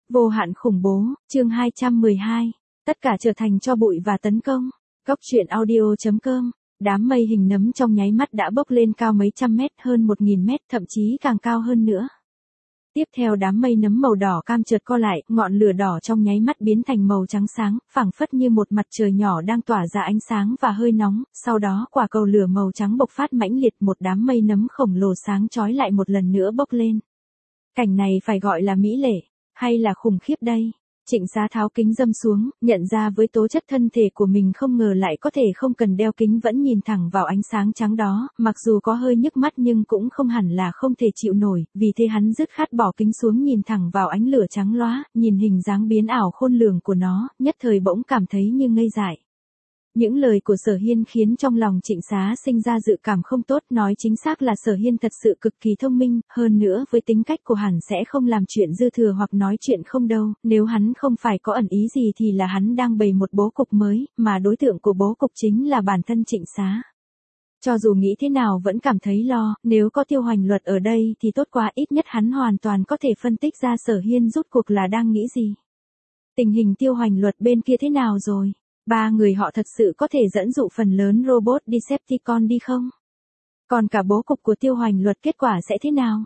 Vô hạn khủng bố, chương 212. Tất cả trở thành tro bụi và tấn công. Góc truyện audio.com. Đám mây hình nấm trong nháy mắt đã bốc lên cao mấy trăm mét, hơn 1.000 mét, thậm chí càng cao hơn nữa. Tiếp theo đám mây nấm màu đỏ cam chợt co lại, ngọn lửa đỏ trong nháy mắt biến thành màu trắng sáng, phảng phất như một mặt trời nhỏ đang tỏa ra ánh sáng và hơi nóng, sau đó quả cầu lửa màu trắng bộc phát mãnh liệt, một đám mây nấm khổng lồ sáng chói lại một lần nữa bốc lên. Cảnh này phải gọi là mỹ lệ, hay là khủng khiếp đây? Trịnh Xá tháo kính râm xuống, nhận ra với tố chất thân thể của mình không ngờ lại có thể không cần đeo kính vẫn nhìn thẳng vào ánh sáng trắng đó, mặc dù có hơi nhức mắt nhưng cũng không hẳn là không thể chịu nổi, vì thế hắn dứt khoát bỏ kính xuống nhìn thẳng vào ánh lửa trắng loá, nhìn hình dáng biến ảo khôn lường của nó, nhất thời bỗng cảm thấy như ngây dại. Những lời của Sở Hiên khiến trong lòng Trịnh Xá sinh ra dự cảm không tốt, nói chính xác là Sở Hiên thật sự cực kỳ thông minh, hơn nữa với tính cách của hắn sẽ không làm chuyện dư thừa hoặc nói chuyện không đâu, nếu hắn không phải có ẩn ý gì thì là hắn đang bày một bố cục mới, mà đối tượng của bố cục chính là bản thân Trịnh Xá. Cho dù nghĩ thế nào vẫn cảm thấy lo, nếu có Tiêu Hoành Luật ở đây thì tốt quá, ít nhất hắn hoàn toàn có thể phân tích ra Sở Hiên rốt cuộc là đang nghĩ gì. Tình hình Tiêu Hoành Luật bên kia thế nào rồi? Ba người họ thật sự có thể dẫn dụ phần lớn robot Decepticon đi không? Còn cả bố cục của Tiêu Hoành Luật kết quả sẽ thế nào?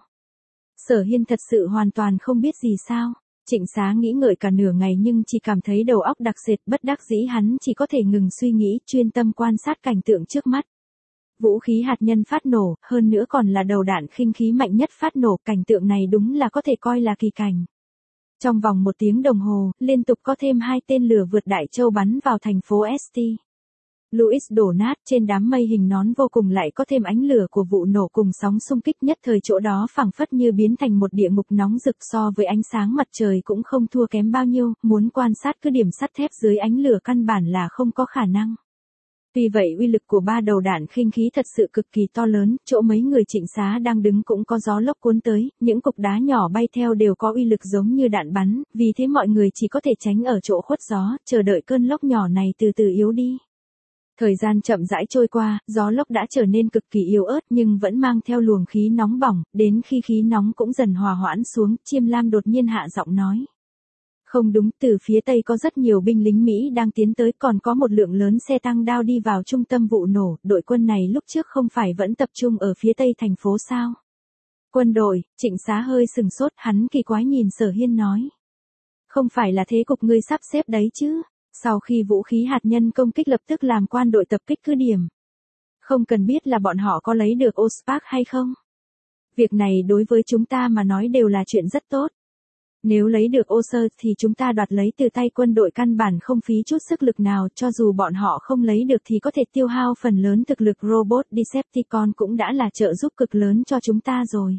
Sở Hiên thật sự hoàn toàn không biết gì sao? Trịnh Xá nghĩ ngợi cả nửa ngày nhưng chỉ cảm thấy đầu óc đặc sệt, bất đắc dĩ hắn chỉ có thể ngừng suy nghĩ, chuyên tâm quan sát cảnh tượng trước mắt. Vũ khí hạt nhân phát nổ, hơn nữa còn là đầu đạn khinh khí mạnh nhất phát nổ, cảnh tượng này đúng là có thể coi là kỳ cảnh. Trong vòng 1 tiếng đồng hồ, liên tục có thêm 2 tên lửa vượt Đại Châu bắn vào thành phố St. Louis đổ nát, trên đám mây hình nón vô cùng lại có thêm ánh lửa của vụ nổ cùng sóng xung kích, nhất thời chỗ đó phảng phất như biến thành một địa ngục nóng rực, so với ánh sáng mặt trời cũng không thua kém bao nhiêu, muốn quan sát cứ điểm sắt thép dưới ánh lửa căn bản là không có khả năng. Vì vậy uy lực của 3 đầu đạn khinh khí thật sự cực kỳ to lớn, chỗ mấy người Trịnh Xá đang đứng cũng có gió lốc cuốn tới, những cục đá nhỏ bay theo đều có uy lực giống như đạn bắn, vì thế mọi người chỉ có thể tránh ở chỗ khuất gió, chờ đợi cơn lốc nhỏ này từ từ yếu đi. Thời gian chậm rãi trôi qua, gió lốc đã trở nên cực kỳ yếu ớt nhưng vẫn mang theo luồng khí nóng bỏng, đến khi khí nóng cũng dần hòa hoãn xuống, Chiêm Lam đột nhiên hạ giọng nói. Không đúng, từ phía Tây có rất nhiều binh lính Mỹ đang tiến tới, còn có một lượng lớn xe tăng đao đi vào trung tâm vụ nổ, đội quân này lúc trước không phải vẫn tập trung ở phía Tây thành phố sao? Quân đội, Trịnh Xá hơi sừng sốt, hắn kỳ quái nhìn Sở Hiên nói. Không phải là thế cục ngươi sắp xếp đấy chứ? Sau khi vũ khí hạt nhân công kích lập tức làm quan đội tập kích cứ điểm. Không cần biết là bọn họ có lấy được Ospark hay không? Việc này đối với chúng ta mà nói đều là chuyện rất tốt. Nếu lấy được Oser thì chúng ta đoạt lấy từ tay quân đội căn bản không phí chút sức lực nào, cho dù bọn họ không lấy được thì có thể tiêu hao phần lớn thực lực robot Decepticon cũng đã là trợ giúp cực lớn cho chúng ta rồi.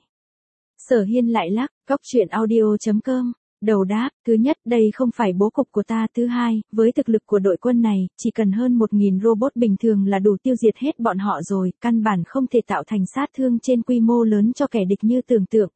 Sở Hiên lại lắc, góc truyện audio.com. Đầu đáp, thứ nhất, đây không phải bố cục của ta, thứ hai, với thực lực của đội quân này, chỉ cần hơn 1.000 robot bình thường là đủ tiêu diệt hết bọn họ rồi, căn bản không thể tạo thành sát thương trên quy mô lớn cho kẻ địch như tưởng tượng,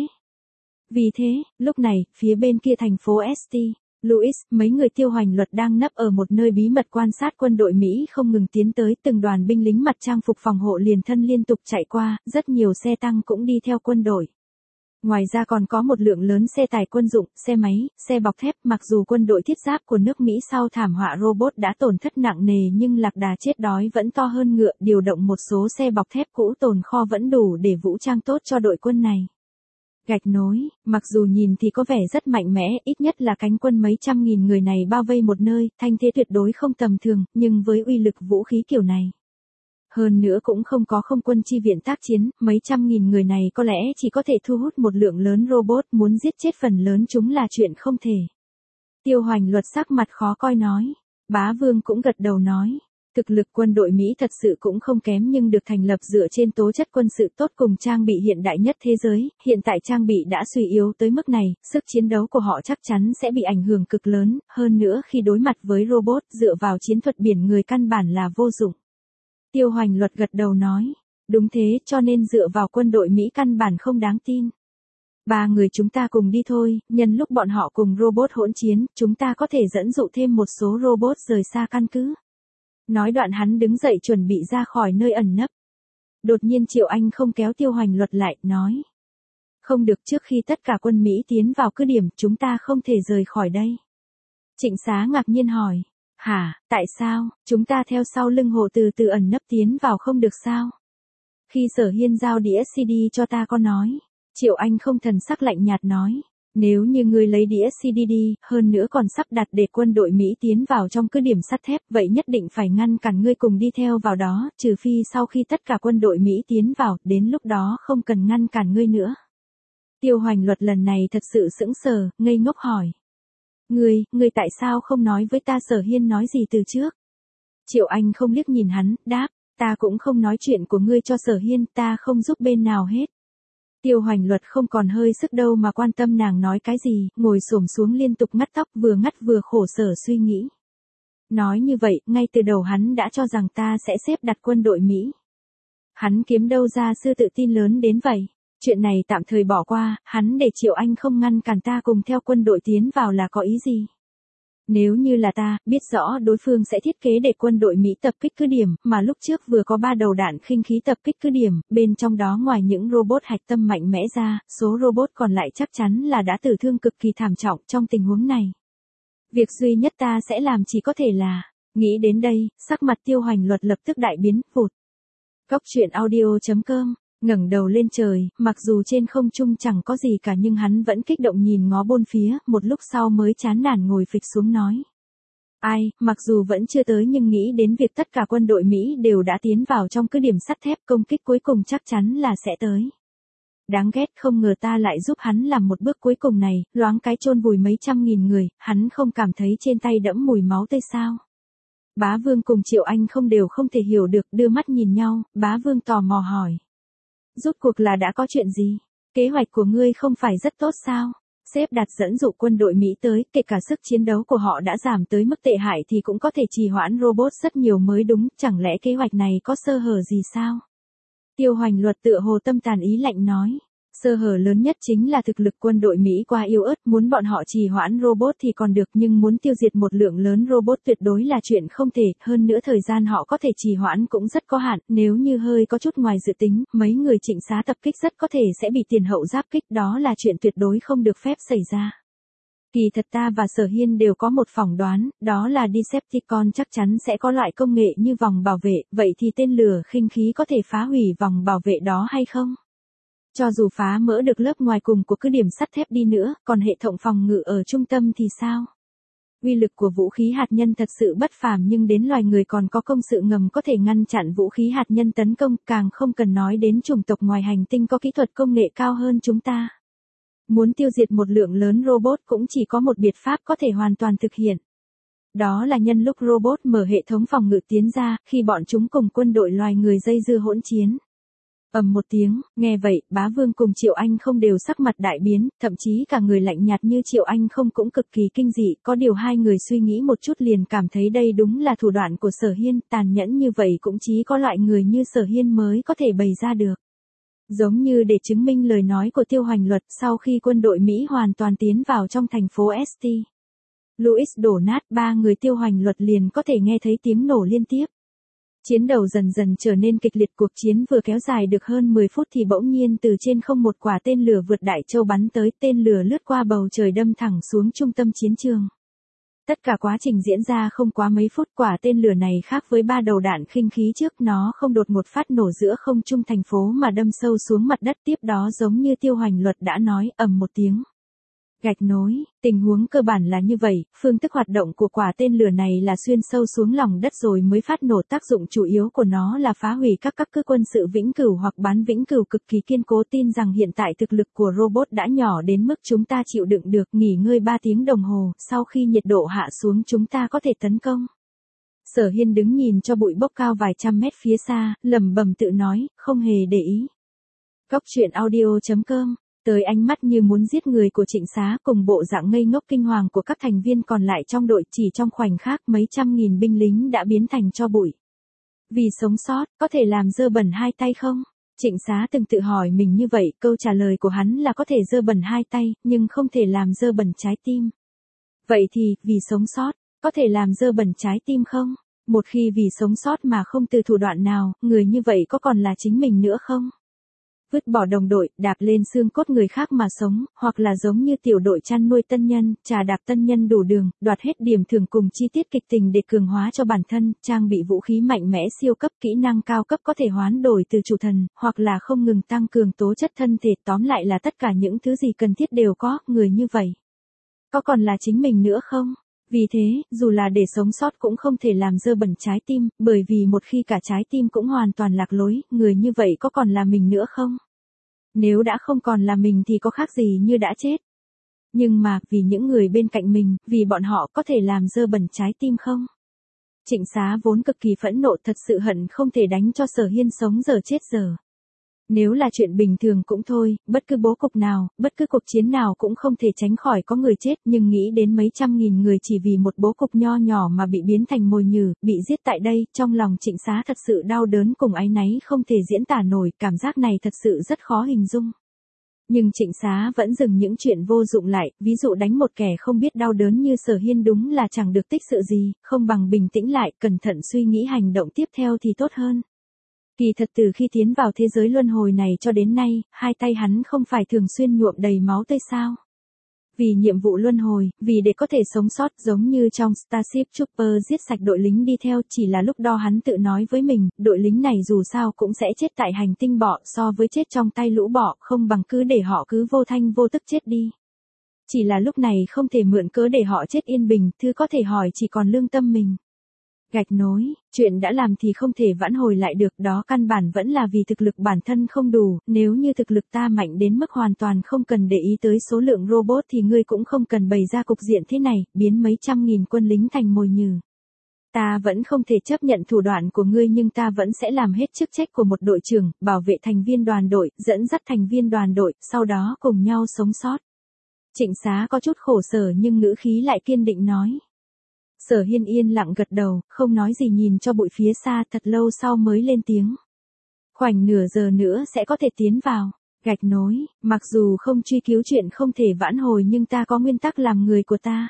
Vì thế, lúc này, phía bên kia thành phố St. Louis, mấy người Tiêu Hoành Luật đang nấp ở một nơi bí mật quan sát quân đội Mỹ không ngừng tiến tới, từng đoàn binh lính mặc trang phục phòng hộ liền thân liên tục chạy qua, rất nhiều xe tăng cũng đi theo quân đội. Ngoài ra còn có một lượng lớn xe tải quân dụng, xe máy, xe bọc thép, mặc dù quân đội thiết giáp của nước Mỹ sau thảm họa robot đã tổn thất nặng nề nhưng lạc đà chết đói vẫn to hơn ngựa, điều động một số xe bọc thép cũ tồn kho vẫn đủ để vũ trang tốt cho đội quân này. Gạch nối, mặc dù nhìn thì có vẻ rất mạnh mẽ, ít nhất là cánh quân mấy trăm nghìn người này bao vây một nơi, thanh thế tuyệt đối không tầm thường, nhưng với uy lực vũ khí kiểu này. Hơn nữa cũng không có không quân chi viện tác chiến, mấy trăm nghìn người này có lẽ chỉ có thể thu hút một lượng lớn robot, muốn giết chết phần lớn chúng là chuyện không thể. Tiêu Hoành Luật sắc mặt khó coi nói, Bá Vương cũng gật đầu nói. Thực lực quân đội Mỹ thật sự cũng không kém nhưng được thành lập dựa trên tố chất quân sự tốt cùng trang bị hiện đại nhất thế giới, hiện tại trang bị đã suy yếu tới mức này, sức chiến đấu của họ chắc chắn sẽ bị ảnh hưởng cực lớn, hơn nữa khi đối mặt với robot dựa vào chiến thuật biển người căn bản là vô dụng. Tiêu Hoành Luật gật đầu nói, đúng thế, cho nên dựa vào quân đội Mỹ căn bản không đáng tin. 3 người chúng ta cùng đi thôi, nhân lúc bọn họ cùng robot hỗn chiến, chúng ta có thể dẫn dụ thêm một số robot rời xa căn cứ. Nói đoạn hắn đứng dậy chuẩn bị ra khỏi nơi ẩn nấp. Đột nhiên Triệu Anh không kéo Tiêu Hoành Luật lại, nói. Không được, trước khi tất cả quân Mỹ tiến vào cứ điểm, chúng ta không thể rời khỏi đây. Trịnh Xá ngạc nhiên hỏi. Hả, tại sao, chúng ta theo sau lưng Hồ từ từ ẩn nấp tiến vào không được sao? Khi Sở Hiên giao đĩa CD cho ta có nói. Triệu Anh không thần sắc lạnh nhạt nói. Nếu như ngươi lấy đĩa CD đi, hơn nữa còn sắp đặt để quân đội Mỹ tiến vào trong cứ điểm sắt thép, vậy nhất định phải ngăn cản ngươi cùng đi theo vào đó, trừ phi sau khi tất cả quân đội Mỹ tiến vào, đến lúc đó không cần ngăn cản ngươi nữa. Tiêu Hoành Luật lần này thật sự sững sờ, ngây ngốc hỏi. Ngươi tại sao không nói với ta? Sở Hiên nói gì từ trước? Triệu Anh không liếc nhìn hắn, đáp, ta cũng không nói chuyện của ngươi cho Sở Hiên, ta không giúp bên nào hết. Tiêu Hoành Luật không còn hơi sức đâu mà quan tâm nàng nói cái gì, ngồi xổm xuống liên tục ngắt tóc, vừa ngắt vừa khổ sở suy nghĩ. Nói như vậy, ngay từ đầu hắn đã cho rằng ta sẽ xếp đặt quân đội Mỹ. Hắn kiếm đâu ra sự tự tin lớn đến vậy? Chuyện này tạm thời bỏ qua, hắn để Triệu Anh không ngăn cản ta cùng theo quân đội tiến vào là có ý gì? Nếu như là ta, biết rõ đối phương sẽ thiết kế để quân đội Mỹ tập kích cứ điểm, mà lúc trước vừa có 3 đầu đạn khinh khí tập kích cứ điểm, bên trong đó ngoài những robot hạch tâm mạnh mẽ ra, số robot còn lại chắc chắn là đã tử thương cực kỳ thảm trọng trong tình huống này. Việc duy nhất ta sẽ làm chỉ có thể là, nghĩ đến đây, sắc mặt Tiêu Hoành Luật lập tức đại biến, vụt. Góc truyện audio.com ngẩng đầu lên trời, mặc dù trên không trung chẳng có gì cả nhưng hắn vẫn kích động nhìn ngó bốn phía, một lúc sau mới chán nản ngồi phịch xuống nói. Ai, mặc dù vẫn chưa tới nhưng nghĩ đến việc tất cả quân đội Mỹ đều đã tiến vào trong cứ điểm sắt thép, công kích cuối cùng chắc chắn là sẽ tới. Đáng ghét, không ngờ ta lại giúp hắn làm một bước cuối cùng này, loáng cái chôn vùi mấy trăm nghìn người, hắn không cảm thấy trên tay đẫm mùi máu tươi sao? Bá Vương cùng Triệu Anh không thể hiểu được, đưa mắt nhìn nhau, Bá Vương tò mò hỏi. Rốt cuộc là đã có chuyện gì? Kế hoạch của ngươi không phải rất tốt sao? Xếp đặt dẫn dụ quân đội Mỹ tới, kể cả sức chiến đấu của họ đã giảm tới mức tệ hại thì cũng có thể trì hoãn robot rất nhiều mới đúng, chẳng lẽ kế hoạch này có sơ hở gì sao? Tiêu Hoành Luật tựa hồ tâm tàn ý lạnh nói. Sơ hở lớn nhất chính là thực lực quân đội Mỹ quá yếu ớt, muốn bọn họ trì hoãn robot thì còn được nhưng muốn tiêu diệt một lượng lớn robot tuyệt đối là chuyện không thể, hơn nữa thời gian họ có thể trì hoãn cũng rất có hạn, nếu như hơi có chút ngoài dự tính, mấy người Trịnh Xá tập kích rất có thể sẽ bị tiền hậu giáp kích, đó là chuyện tuyệt đối không được phép xảy ra. Kỳ thật ta và Sở Hiên đều có một phỏng đoán, đó là Decepticon chắc chắn sẽ có loại công nghệ như vòng bảo vệ, vậy thì tên lửa khinh khí có thể phá hủy vòng bảo vệ đó hay không? Cho dù phá mỡ được lớp ngoài cùng của cứ điểm sắt thép đi nữa, còn hệ thống phòng ngự ở trung tâm thì sao? Uy lực của vũ khí hạt nhân thật sự bất phàm nhưng đến loài người còn có công sự ngầm có thể ngăn chặn vũ khí hạt nhân tấn công, càng không cần nói đến chủng tộc ngoài hành tinh có kỹ thuật công nghệ cao hơn chúng ta. Muốn tiêu diệt một lượng lớn robot cũng chỉ có một biện pháp có thể hoàn toàn thực hiện. Đó là nhân lúc robot mở hệ thống phòng ngự tiến ra, khi bọn chúng cùng quân đội loài người dây dưa hỗn chiến. Ầm một tiếng, nghe vậy, Bá Vương cùng Triệu Anh không đều sắc mặt đại biến, thậm chí cả người lạnh nhạt như Triệu Anh không cũng cực kỳ kinh dị, có điều hai người suy nghĩ một chút liền cảm thấy đây đúng là thủ đoạn của Sở Hiên, tàn nhẫn như vậy cũng chỉ có loại người như Sở Hiên mới có thể bày ra được. Giống như để chứng minh lời nói của Tiêu Hoành Luật, sau khi quân đội Mỹ hoàn toàn tiến vào trong thành phố St. Louis đổ nát, ba người Tiêu Hoành Luật liền có thể nghe thấy tiếng nổ liên tiếp. Chiến đấu dần dần trở nên kịch liệt, cuộc chiến vừa kéo dài được hơn 10 phút thì bỗng nhiên từ trên không một quả tên lửa vượt Đại Châu bắn tới, tên lửa lướt qua bầu trời đâm thẳng xuống trung tâm chiến trường. Tất cả quá trình diễn ra không quá mấy phút, quả tên lửa này khác với 3 đầu đạn khinh khí trước, nó không đột một phát nổ giữa không trung thành phố mà đâm sâu xuống mặt đất, tiếp đó giống như Tiêu Hoành Luật đã nói, ầm một tiếng. Gạch nối, tình huống cơ bản là như vậy, phương thức hoạt động của quả tên lửa này là xuyên sâu xuống lòng đất rồi mới phát nổ, tác dụng chủ yếu của nó là phá hủy các cứ quân sự vĩnh cửu hoặc bán vĩnh cửu cực kỳ kiên cố, tin rằng hiện tại thực lực của robot đã nhỏ đến mức chúng ta chịu đựng được, nghỉ ngơi 3 tiếng đồng hồ, sau khi nhiệt độ hạ xuống chúng ta có thể tấn công. Sở Hiên đứng nhìn cho bụi bốc cao vài trăm mét phía xa, lẩm bẩm tự nói, không hề để ý. Góc truyện audio.com tới ánh mắt như muốn giết người của Trịnh Xá cùng bộ dạng ngây ngốc kinh hoàng của các thành viên còn lại trong đội, chỉ trong khoảnh khắc mấy trăm nghìn binh lính đã biến thành tro bụi. Vì sống sót, có thể làm dơ bẩn hai tay không? Trịnh Xá từng tự hỏi mình như vậy, câu trả lời của hắn là có thể dơ bẩn hai tay, nhưng không thể làm dơ bẩn trái tim. Vậy thì, vì sống sót, có thể làm dơ bẩn trái tim không? Một khi vì sống sót mà không từ thủ đoạn nào, người như vậy có còn là chính mình nữa không? Vứt bỏ đồng đội, đạp lên xương cốt người khác mà sống, hoặc là giống như tiểu đội chăn nuôi tân nhân, trà đạp tân nhân đủ đường, đoạt hết điểm thưởng cùng chi tiết kịch tình để cường hóa cho bản thân, trang bị vũ khí mạnh mẽ siêu cấp, kỹ năng cao cấp có thể hoán đổi từ chủ thần, hoặc là không ngừng tăng cường tố chất thân thể, tóm lại là tất cả những thứ gì cần thiết đều có, người như vậy. Có còn là chính mình nữa không? Vì thế, dù là để sống sót cũng không thể làm dơ bẩn trái tim, bởi vì một khi cả trái tim cũng hoàn toàn lạc lối, người như vậy có còn là mình nữa không? Nếu đã không còn là mình thì có khác gì như đã chết. Nhưng mà, vì những người bên cạnh mình, vì bọn họ có thể làm dơ bẩn trái tim không? Trịnh Xá vốn cực kỳ phẫn nộ, thật sự hận không thể đánh cho Sở Hiên sống giờ chết giờ. Nếu là chuyện bình thường cũng thôi, bất cứ bố cục nào, bất cứ cuộc chiến nào cũng không thể tránh khỏi có người chết, nhưng nghĩ đến mấy trăm nghìn người chỉ vì một bố cục nho nhỏ mà bị biến thành mồi nhử, bị giết tại đây, trong lòng Trịnh Xá thật sự đau đớn cùng áy náy không thể diễn tả nổi, cảm giác này thật sự rất khó hình dung. Nhưng Trịnh Xá vẫn dừng những chuyện vô dụng lại, ví dụ đánh một kẻ không biết đau đớn như Sở Hiên đúng là chẳng được tích sự gì, không bằng bình tĩnh lại, cẩn thận suy nghĩ hành động tiếp theo thì tốt hơn. Kỳ thật từ khi tiến vào thế giới luân hồi này cho đến nay, hai tay hắn không phải thường xuyên nhuộm đầy máu tươi sao? Vì nhiệm vụ luân hồi, vì để có thể sống sót giống như trong Starship Trooper giết sạch đội lính đi theo, chỉ là lúc đó hắn tự nói với mình, đội lính này dù sao cũng sẽ chết tại hành tinh bọ, so với chết trong tay lũ bọ, không bằng cứ để họ cứ vô thanh vô tức chết đi. Chỉ là lúc này không thể mượn cớ để họ chết yên bình, thứ có thể hỏi chỉ còn lương tâm mình. Gạch nối, chuyện đã làm thì không thể vãn hồi lại được, đó căn bản vẫn là vì thực lực bản thân không đủ, nếu như thực lực ta mạnh đến mức hoàn toàn không cần để ý tới số lượng robot thì ngươi cũng không cần bày ra cục diện thế này, biến mấy trăm nghìn quân lính thành mồi nhử. Ta vẫn không thể chấp nhận thủ đoạn của ngươi nhưng ta vẫn sẽ làm hết chức trách của một đội trưởng, bảo vệ thành viên đoàn đội, dẫn dắt thành viên đoàn đội, sau đó cùng nhau sống sót. Trịnh Xá có chút khổ sở nhưng ngữ khí lại kiên định nói. Sở Hiên yên lặng gật đầu, không nói gì nhìn cho bụi phía xa, thật lâu sau mới lên tiếng. Khoảnh nửa giờ nữa sẽ có thể tiến vào. Gạch nối, mặc dù không truy cứu chuyện không thể vãn hồi nhưng ta có nguyên tắc làm người của ta.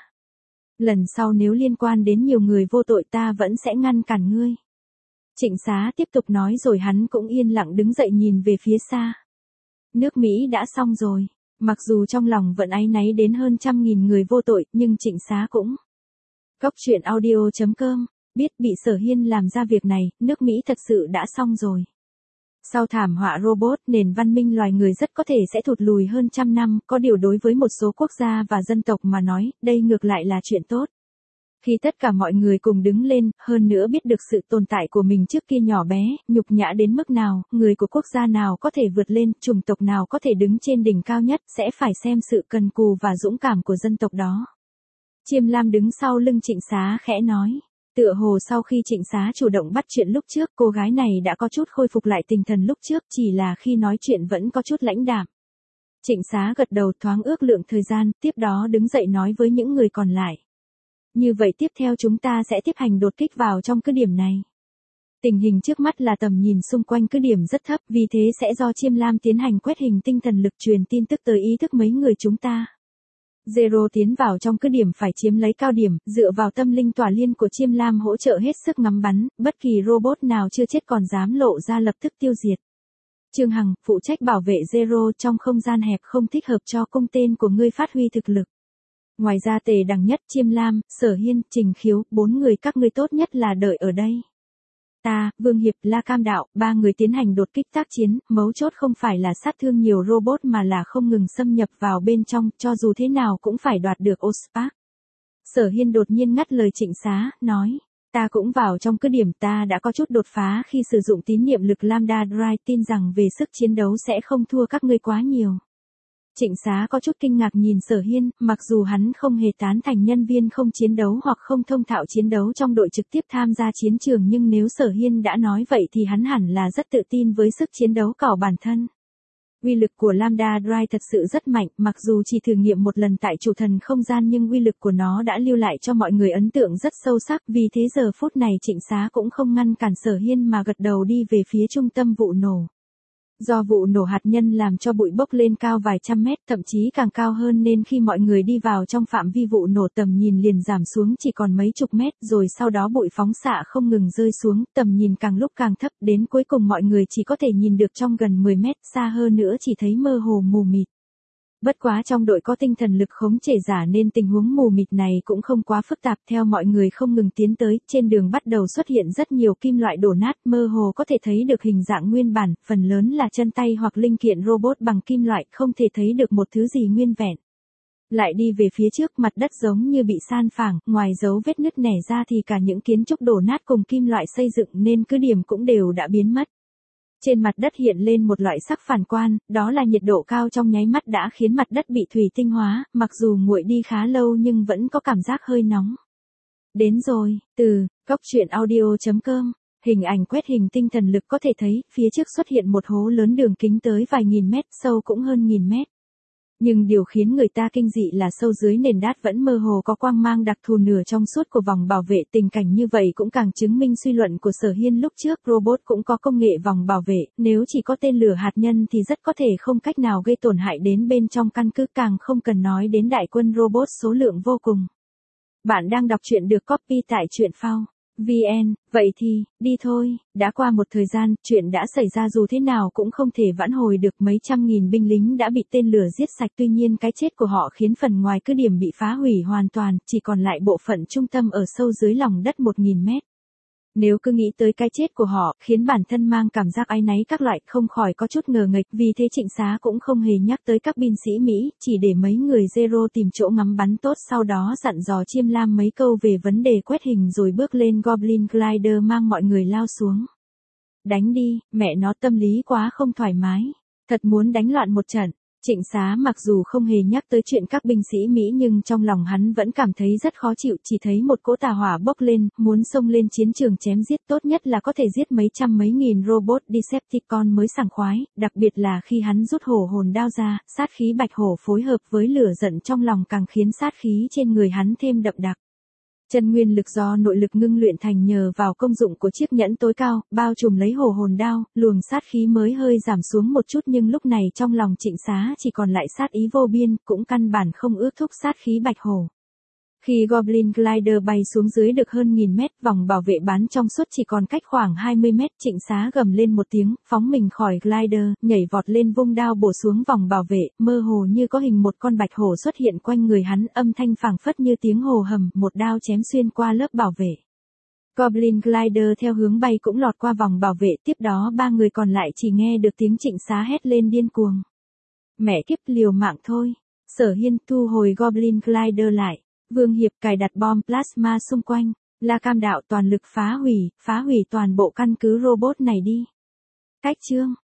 Lần sau nếu liên quan đến nhiều người vô tội ta vẫn sẽ ngăn cản ngươi. Trịnh Xá tiếp tục nói rồi hắn cũng yên lặng đứng dậy nhìn về phía xa. Nước Mỹ đã xong rồi, mặc dù trong lòng vẫn áy náy đến hơn 100.000 người vô tội nhưng Trịnh Xá cũng. Cốc truyện audio.com, biết bị Sở Hiên làm ra việc này, nước Mỹ thật sự đã xong rồi. Sau thảm họa robot, nền văn minh loài người rất có thể sẽ thụt lùi hơn 100 năm, có điều đối với một số quốc gia và dân tộc mà nói, đây ngược lại là chuyện tốt. Khi tất cả mọi người cùng đứng lên, hơn nữa biết được sự tồn tại của mình trước kia nhỏ bé, nhục nhã đến mức nào, người của quốc gia nào có thể vượt lên, chủng tộc nào có thể đứng trên đỉnh cao nhất, sẽ phải xem sự cần cù và dũng cảm của dân tộc đó. Chiêm Lam đứng sau lưng Trịnh Xá khẽ nói. Tựa hồ sau khi Trịnh Xá chủ động bắt chuyện lúc trước, cô gái này đã có chút khôi phục lại tinh thần lúc trước, chỉ là khi nói chuyện vẫn có chút lãnh đạm. Trịnh Xá gật đầu thoáng ước lượng thời gian, tiếp đó đứng dậy nói với những người còn lại. Như vậy tiếp theo chúng ta sẽ tiếp hành đột kích vào trong cứ điểm này. Tình hình trước mắt là tầm nhìn xung quanh cứ điểm rất thấp, vì thế sẽ do Chiêm Lam tiến hành quét hình tinh thần lực truyền tin tức tới ý thức mấy người chúng ta. Zero tiến vào trong cứ điểm phải chiếm lấy cao điểm, dựa vào tâm linh tỏa liên của Chiêm Lam hỗ trợ hết sức ngắm bắn, bất kỳ robot nào chưa chết còn dám lộ ra lập tức tiêu diệt. Trương Hằng, phụ trách bảo vệ Zero trong không gian hẹp không thích hợp cho cung tên của ngươi phát huy thực lực. Ngoài ra Tề Đằng Nhất, Chiêm Lam, Sở Hiên, Trình Khiếu, 4 người các ngươi tốt nhất là đợi ở đây. Ta, Vương Hiệp, La Cam Đạo, 3 người tiến hành đột kích tác chiến, mấu chốt không phải là sát thương nhiều robot mà là không ngừng xâm nhập vào bên trong, cho dù thế nào cũng phải đoạt được Ospark. Sở Hiên đột nhiên ngắt lời Trịnh Xá, nói, ta cũng vào trong cứ điểm, ta đã có chút đột phá khi sử dụng tín niệm lực Lambda Drive, tin rằng về sức chiến đấu sẽ không thua các ngươi quá nhiều. Trịnh Xá có chút kinh ngạc nhìn Sở Hiên, mặc dù hắn không hề tán thành nhân viên không chiến đấu hoặc không thông thạo chiến đấu trong đội trực tiếp tham gia chiến trường nhưng nếu Sở Hiên đã nói vậy thì hắn hẳn là rất tự tin với sức chiến đấu của bản thân. Uy lực của Lambda Drive thật sự rất mạnh, mặc dù chỉ thử nghiệm một lần tại chủ thần không gian nhưng uy lực của nó đã lưu lại cho mọi người ấn tượng rất sâu sắc, vì thế giờ phút này Trịnh Xá cũng không ngăn cản Sở Hiên mà gật đầu đi về phía trung tâm vụ nổ. Do vụ nổ hạt nhân làm cho bụi bốc lên cao vài trăm mét, thậm chí càng cao hơn nên khi mọi người đi vào trong phạm vi vụ nổ tầm nhìn liền giảm xuống chỉ còn mấy chục mét, rồi sau đó bụi phóng xạ không ngừng rơi xuống, tầm nhìn càng lúc càng thấp, đến cuối cùng mọi người chỉ có thể nhìn được trong gần 10 mét, xa hơn nữa chỉ thấy mơ hồ mù mịt. Bất quá trong đội có tinh thần lực khống chế giả nên tình huống mù mịt này cũng không quá phức tạp, theo mọi người không ngừng tiến tới, trên đường bắt đầu xuất hiện rất nhiều kim loại đổ nát, mơ hồ có thể thấy được hình dạng nguyên bản, phần lớn là chân tay hoặc linh kiện robot bằng kim loại, không thể thấy được một thứ gì nguyên vẹn. Lại đi về phía trước, mặt đất giống như bị san phẳng, ngoài dấu vết nứt nẻ ra thì cả những kiến trúc đổ nát cùng kim loại xây dựng nên cứ điểm cũng đều đã biến mất. Trên mặt đất hiện lên một loại sắc phản quang, đó là nhiệt độ cao trong nháy mắt đã khiến mặt đất bị thủy tinh hóa, mặc dù nguội đi khá lâu nhưng vẫn có cảm giác hơi nóng. Đến rồi, từ coctruyện.audio.com, hình ảnh quét hình tinh thần lực có thể thấy, phía trước xuất hiện một hố lớn đường kính tới vài nghìn mét, sâu cũng hơn nghìn mét. Nhưng điều khiến người ta kinh dị là sâu dưới nền đát vẫn mơ hồ có quang mang đặc thù nửa trong suốt của vòng bảo vệ. Tình cảnh như vậy cũng càng chứng minh suy luận của Sở Hiên lúc trước, robot cũng có công nghệ vòng bảo vệ, nếu chỉ có tên lửa hạt nhân thì rất có thể không cách nào gây tổn hại đến bên trong căn cứ, càng không cần nói đến đại quân robot số lượng vô cùng. Bạn đang đọc truyện được copy tại truyện phao VN, vậy thì, đi thôi, đã qua một thời gian, chuyện đã xảy ra dù thế nào cũng không thể vãn hồi được, mấy trăm nghìn binh lính đã bị tên lửa giết sạch, tuy nhiên cái chết của họ khiến phần ngoài cứ điểm bị phá hủy hoàn toàn, chỉ còn lại bộ phận trung tâm ở sâu dưới lòng đất 1000 mét. Nếu cứ nghĩ tới cái chết của họ, khiến bản thân mang cảm giác áy náy các loại, không khỏi có chút ngờ nghệch, vì thế Trịnh Xá cũng không hề nhắc tới các binh sĩ Mỹ, chỉ để mấy người Zero tìm chỗ ngắm bắn tốt, sau đó dặn dò Chiêm Lam mấy câu về vấn đề quét hình rồi bước lên Goblin Glider mang mọi người lao xuống. Đánh đi, mẹ nó tâm lý quá không thoải mái, thật muốn đánh loạn một trận. Trịnh Xá mặc dù không hề nhắc tới chuyện các binh sĩ Mỹ nhưng trong lòng hắn vẫn cảm thấy rất khó chịu, chỉ thấy một cỗ tà hỏa bốc lên, muốn xông lên chiến trường chém giết, tốt nhất là có thể giết mấy trăm mấy nghìn robot Decepticon mới sảng khoái, đặc biệt là khi hắn rút hổ hồn đao ra, sát khí bạch hổ phối hợp với lửa giận trong lòng càng khiến sát khí trên người hắn thêm đậm đặc. Chân nguyên lực do nội lực ngưng luyện thành nhờ vào công dụng của chiếc nhẫn tối cao, bao trùm lấy hổ hồn đao, luồng sát khí mới hơi giảm xuống một chút nhưng lúc này trong lòng Trịnh Xá chỉ còn lại sát ý vô biên, cũng căn bản không ước thúc sát khí bạch hổ. Khi Goblin Glider bay xuống dưới được hơn 1000 mét, vòng bảo vệ bán trong suốt chỉ còn cách khoảng 20 mét, Trịnh Xá gầm lên một tiếng, phóng mình khỏi glider, nhảy vọt lên vung đao bổ xuống vòng bảo vệ, mơ hồ như có hình một con bạch hổ xuất hiện quanh người hắn, âm thanh phảng phất như tiếng hồ hầm, một đao chém xuyên qua lớp bảo vệ. Goblin Glider theo hướng bay cũng lọt qua vòng bảo vệ, tiếp đó ba người còn lại chỉ nghe được tiếng Trịnh Xá hét lên điên cuồng. Mẹ kiếp, liều mạng thôi. Sở Hiên thu hồi Goblin Glider lại. Vương Hiệp cài đặt bom plasma xung quanh, La Cam Đạo toàn lực phá hủy toàn bộ căn cứ robot này đi. Cách chương